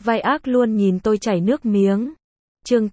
Vai ác luôn nhìn tôi chảy nước miếng. Chương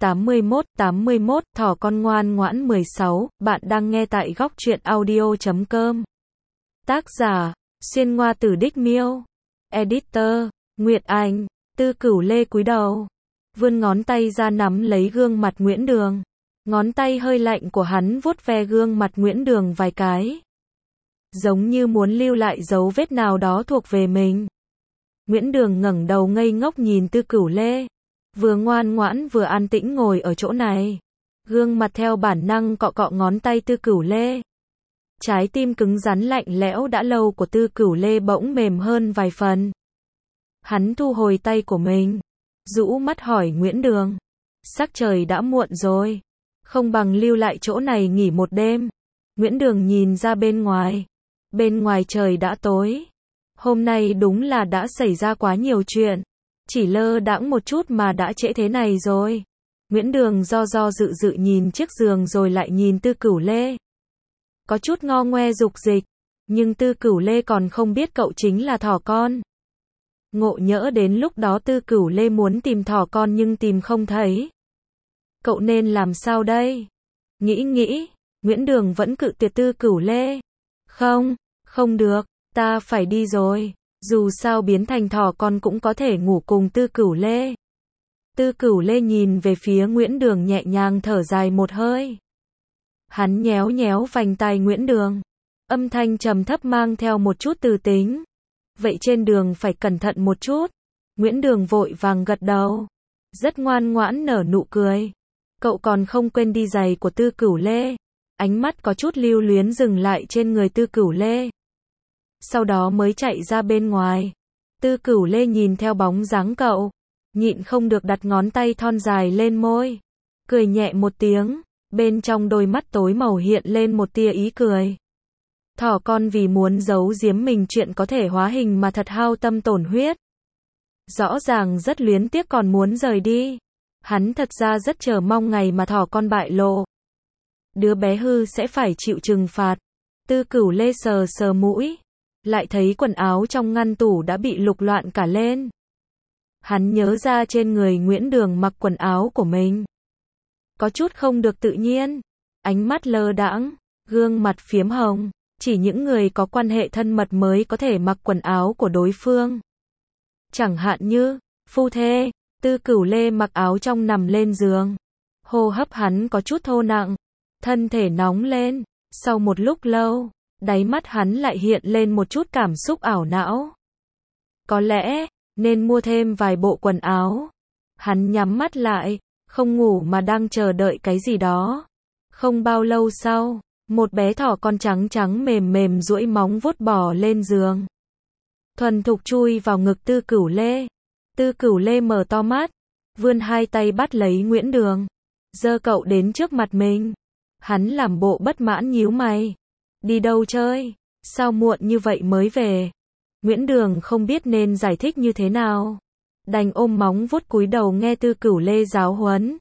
81, thỏ con ngoan ngoãn 16, bạn đang nghe tại góc truyện audio.com. Tác giả, Xuyên Ngoa Tử Đích Miêu. Editor, Nguyệt Anh. Tư Cửu Lê cúi đầu, vươn ngón tay ra nắm lấy gương mặt Nguyễn Đường. Ngón tay hơi lạnh của hắn vuốt ve gương mặt Nguyễn Đường vài cái, giống như muốn lưu lại dấu vết nào đó thuộc về mình. Nguyễn Đường ngẩng đầu ngây ngốc nhìn Tư Cửu Lê, vừa ngoan ngoãn vừa an tĩnh ngồi ở chỗ này. Gương mặt theo bản năng cọ cọ ngón tay Tư Cửu Lê. Trái tim cứng rắn lạnh lẽo đã lâu của Tư Cửu Lê bỗng mềm hơn vài phần. Hắn thu hồi tay của mình, rũ mắt hỏi Nguyễn Đường, sắc trời đã muộn rồi, không bằng lưu lại chỗ này nghỉ một đêm. Nguyễn Đường nhìn ra bên ngoài trời đã tối. Hôm nay đúng là đã xảy ra quá nhiều chuyện, chỉ lơ đãng một chút mà đã trễ thế này rồi. Nguyễn Đường do dự nhìn chiếc giường rồi lại nhìn Tư Cửu Lê. Có chút ngo ngoe dục dịch, nhưng Tư Cửu Lê còn không biết cậu chính là thỏ con. Ngộ nhỡ đến lúc đó Tư Cửu Lê muốn tìm thỏ con nhưng tìm không thấy. Cậu nên làm sao đây? Nghĩ, Nguyễn Đường vẫn cự tuyệt Tư Cửu Lê. Không được, ta phải đi rồi. Dù sao biến thành thỏ con cũng có thể ngủ cùng Tư Cửu Lê. Tư Cửu Lê nhìn về phía Nguyễn Đường nhẹ nhàng thở dài một hơi. Hắn nhéo vành tai Nguyễn Đường, âm thanh trầm thấp mang theo một chút từ tính. Vậy trên đường phải cẩn thận một chút. Nguyễn Đường vội vàng gật đầu, rất ngoan ngoãn nở nụ cười. Cậu còn không quên đi giày của Tư Cửu Lê. Ánh mắt có chút lưu luyến dừng lại trên người Tư Cửu Lê, sau đó mới chạy ra bên ngoài. Tư Cửu Lê nhìn theo bóng dáng cậu, nhịn không được đặt ngón tay thon dài lên môi, cười nhẹ một tiếng, bên trong đôi mắt tối màu hiện lên một tia ý cười. Thỏ con vì muốn giấu giếm mình chuyện có thể hóa hình mà thật hao tâm tổn huyết. Rõ ràng rất luyến tiếc còn muốn rời đi. Hắn thật ra rất chờ mong ngày mà thỏ con bại lộ. Đứa bé hư sẽ phải chịu trừng phạt. Tư Cửu Lê sờ mũi, lại thấy quần áo trong ngăn tủ đã bị lục loạn cả lên. Hắn nhớ ra trên người Nguyễn Đường mặc quần áo của mình, có chút không được tự nhiên. Ánh mắt lơ đãng, gương mặt phiếm hồng. Chỉ những người có quan hệ thân mật mới có thể mặc quần áo của đối phương. Chẳng hạn như phu thê. Tư Cửu Lê mặc áo trong nằm lên giường. Hô hấp hắn có chút thô nặng, thân thể nóng lên. Sau một lúc lâu, đáy mắt hắn lại hiện lên một chút cảm xúc ảo não. Có lẽ nên mua thêm vài bộ quần áo. Hắn nhắm mắt lại, không ngủ mà đang chờ đợi cái gì đó. Không bao lâu sau, một bé thỏ con trắng mềm duỗi móng vuốt bò lên giường, thuần thục chui vào ngực Tư Cửu Lê. Tư Cửu Lê mở to mắt, vươn hai tay bắt lấy Nguyễn Đường, giơ cậu đến trước mặt mình. Hắn làm bộ bất mãn nhíu mày. Đi đâu chơi? Sao muộn như vậy mới về? Nguyễn Đường không biết nên giải thích như thế nào, đành ôm móng vuốt cúi đầu nghe Tư Cửu Lê giáo huấn.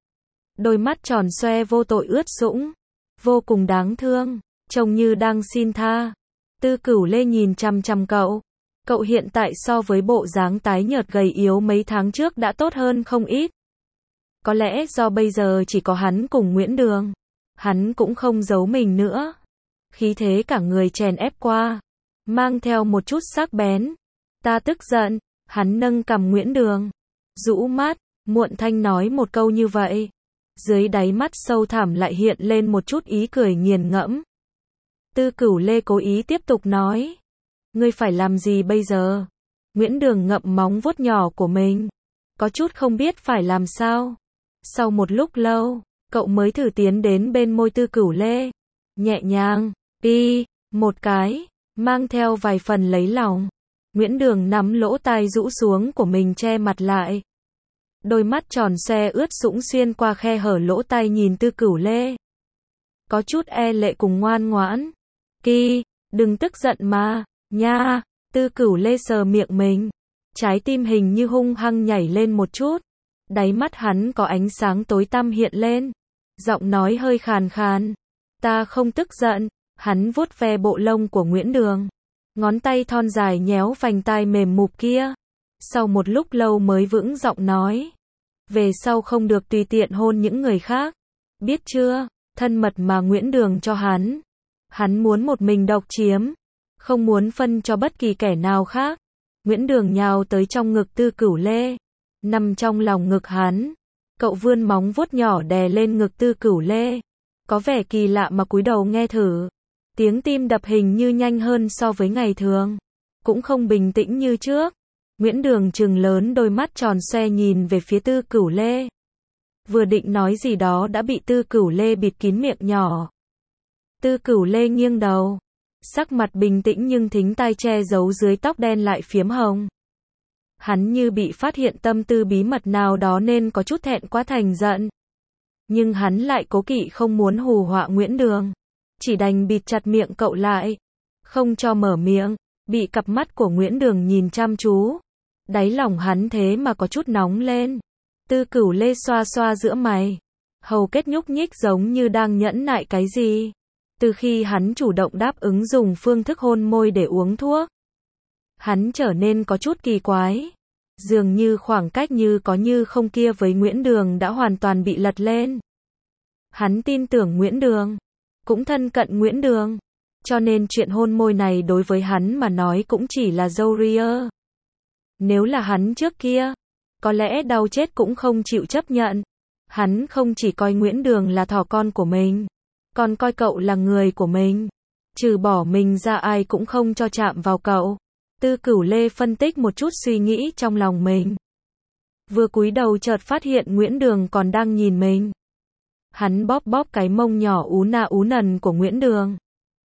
Đôi mắt tròn xoe vô tội ướt sũng, vô cùng đáng thương, trông như đang xin tha. Tư Cửu Lê nhìn chằm cậu. Cậu hiện tại so với bộ dáng tái nhợt gầy yếu mấy tháng trước đã tốt hơn không ít. Có lẽ do bây giờ chỉ có hắn cùng Nguyễn Đường. Hắn cũng không giấu mình nữa. Khí thế cả người chèn ép qua, mang theo một chút sắc bén. Ta tức giận. Hắn nâng cằm Nguyễn Đường, rũ mắt, muộn thanh nói một câu như vậy. Dưới đáy mắt sâu thẳm lại hiện lên một chút ý cười nghiền ngẫm. Tư Cửu Lê cố ý tiếp tục nói. Ngươi phải làm gì bây giờ? Nguyễn Đường ngậm móng vuốt nhỏ của mình, có chút không biết phải làm sao. Sau một lúc lâu, cậu mới thử tiến đến bên môi Tư Cửu Lê, nhẹ nhàng một cái, mang theo vài phần lấy lòng. Nguyễn Đường nắm lỗ tai rũ xuống của mình che mặt lại. Đôi mắt tròn xoe ướt sũng xuyên qua khe hở lỗ tai nhìn Tư Cửu Lê, có chút e lệ cùng ngoan ngoãn. Đừng tức giận mà, nha. Tư Cửu Lê sờ miệng mình, trái tim hình như hung hăng nhảy lên một chút. Đáy mắt hắn có ánh sáng tối tăm hiện lên, giọng nói hơi khàn khàn. Ta không tức giận. Hắn vuốt ve bộ lông của Nguyễn Đường, ngón tay thon dài nhéo vành tai mềm mụp kia. Sau một lúc lâu mới vững giọng nói. Về sau không được tùy tiện hôn những người khác. Biết chưa? Thân mật mà Nguyễn Đường cho hắn. Hắn muốn một mình độc chiếm. Không muốn phân cho bất kỳ kẻ nào khác. Nguyễn Đường nhào tới trong ngực Tư Cửu Lê. Nằm trong lòng ngực hắn. Cậu vươn móng vuốt nhỏ đè lên ngực Tư Cửu Lê. Có vẻ kỳ lạ mà cúi đầu nghe thử. Tiếng tim đập hình như nhanh hơn so với ngày thường. Cũng không bình tĩnh như trước. Nguyễn Đường trừng lớn đôi mắt tròn xoe nhìn về phía Tư Cửu Lê. Vừa định nói gì đó đã bị Tư Cửu Lê bịt kín miệng nhỏ. Tư Cửu Lê nghiêng đầu. Sắc mặt bình tĩnh nhưng thính tai che giấu dưới tóc đen lại phiếm hồng. Hắn như bị phát hiện tâm tư bí mật nào đó nên có chút thẹn quá thành giận. Nhưng hắn lại cố kỵ không muốn hù họa Nguyễn Đường. Chỉ đành bịt chặt miệng cậu lại. Không cho mở miệng. Bị cặp mắt của Nguyễn Đường nhìn chăm chú. Đáy lòng hắn thế mà có chút nóng lên. Tư Cửu Lê xoa xoa giữa mày. Hầu kết nhúc nhích giống như đang nhẫn nại cái gì. Từ khi hắn chủ động đáp ứng dùng phương thức hôn môi để uống thuốc, hắn trở nên có chút kỳ quái. Dường như khoảng cách như có như không kia với Nguyễn Đường đã hoàn toàn bị lật lên. Hắn tin tưởng Nguyễn Đường, cũng thân cận Nguyễn Đường, cho nên chuyện hôn môi này đối với hắn mà nói cũng chỉ là râu ria. Nếu là hắn trước kia, có lẽ đau chết cũng không chịu chấp nhận. Hắn không chỉ coi Nguyễn Đường là thỏ con của mình, còn coi cậu là người của mình. Trừ bỏ mình ra ai cũng không cho chạm vào cậu. Tư Cửu Lê phân tích một chút suy nghĩ trong lòng mình. Vừa cúi đầu chợt phát hiện Nguyễn Đường còn đang nhìn mình. Hắn bóp bóp cái mông nhỏ ú na ú nần của Nguyễn Đường.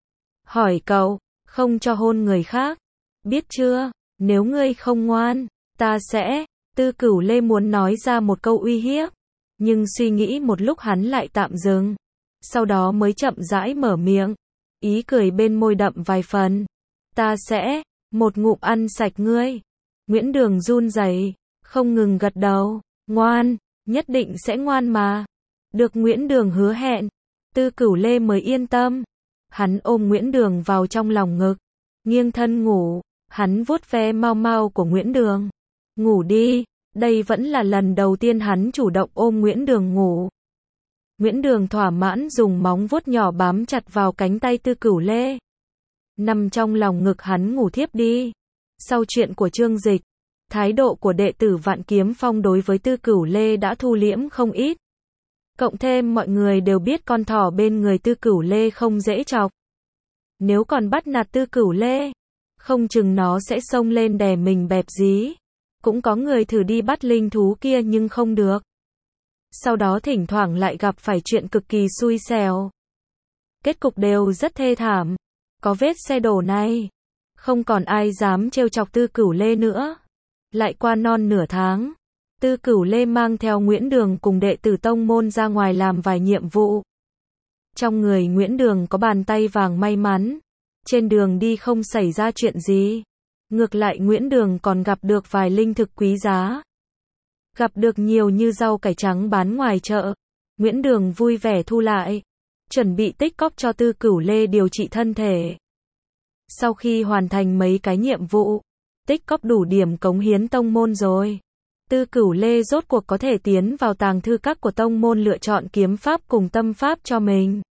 Hỏi cậu, không cho hôn người khác. Biết chưa, nếu ngươi không ngoan, ta sẽ... Tư Cửu Lê muốn nói ra một câu uy hiếp. Nhưng suy nghĩ một lúc hắn lại tạm dừng. Sau đó mới chậm rãi mở miệng. Ý cười bên môi đậm vài phần. Ta sẽ... một ngụm ăn sạch ngươi. Nguyễn Đường run rẩy, không ngừng gật đầu. Ngoan, nhất định sẽ ngoan mà. Được Nguyễn Đường hứa hẹn. Tư Cửu Lê mới yên tâm. Hắn ôm Nguyễn Đường vào trong lòng ngực. Nghiêng thân ngủ. Hắn vuốt ve mau mau của Nguyễn Đường. Ngủ đi. Đây vẫn là lần đầu tiên hắn chủ động ôm Nguyễn Đường ngủ. Nguyễn Đường thỏa mãn dùng móng vuốt nhỏ bám chặt vào cánh tay Tư Cửu Lê. Nằm trong lòng ngực hắn ngủ thiếp đi. Sau chuyện của Trương Dịch, thái độ của đệ tử Vạn Kiếm Phong đối với Tư Cửu Lê đã thu liễm không ít. Cộng thêm mọi người đều biết con thỏ bên người Tư Cửu Lê không dễ chọc. Nếu còn bắt nạt Tư Cửu Lê, không chừng nó sẽ xông lên đè mình bẹp dí. Cũng có người thử đi bắt linh thú kia nhưng không được. Sau đó thỉnh thoảng lại gặp phải chuyện cực kỳ xui xẻo. Kết cục đều rất thê thảm. Có vết xe đổ này. Không còn ai dám trêu chọc Tư Cửu Lê nữa. Lại qua non nửa tháng. Tư Cửu Lê mang theo Nguyễn Đường cùng đệ tử tông môn ra ngoài làm vài nhiệm vụ. Trong người Nguyễn Đường có bàn tay vàng may mắn. Trên đường đi không xảy ra chuyện gì. Ngược lại Nguyễn Đường còn gặp được vài linh thực quý giá. Gặp được nhiều như rau cải trắng bán ngoài chợ. Nguyễn Đường vui vẻ thu lại. Chuẩn bị tích cóp cho Tư Cửu Lê điều trị thân thể. Sau khi hoàn thành mấy cái nhiệm vụ, tích cóp đủ điểm cống hiến tông môn rồi. Tư Cửu Lê rốt cuộc có thể tiến vào tàng thư các của tông môn lựa chọn kiếm pháp cùng tâm pháp cho mình.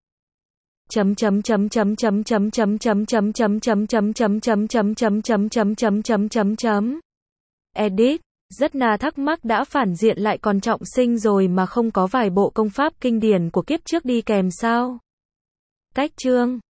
Edit. Rất na thắc mắc đã phản diện lại còn trọng sinh rồi mà không có vài bộ công pháp kinh điển của kiếp trước đi kèm sao? Cách chương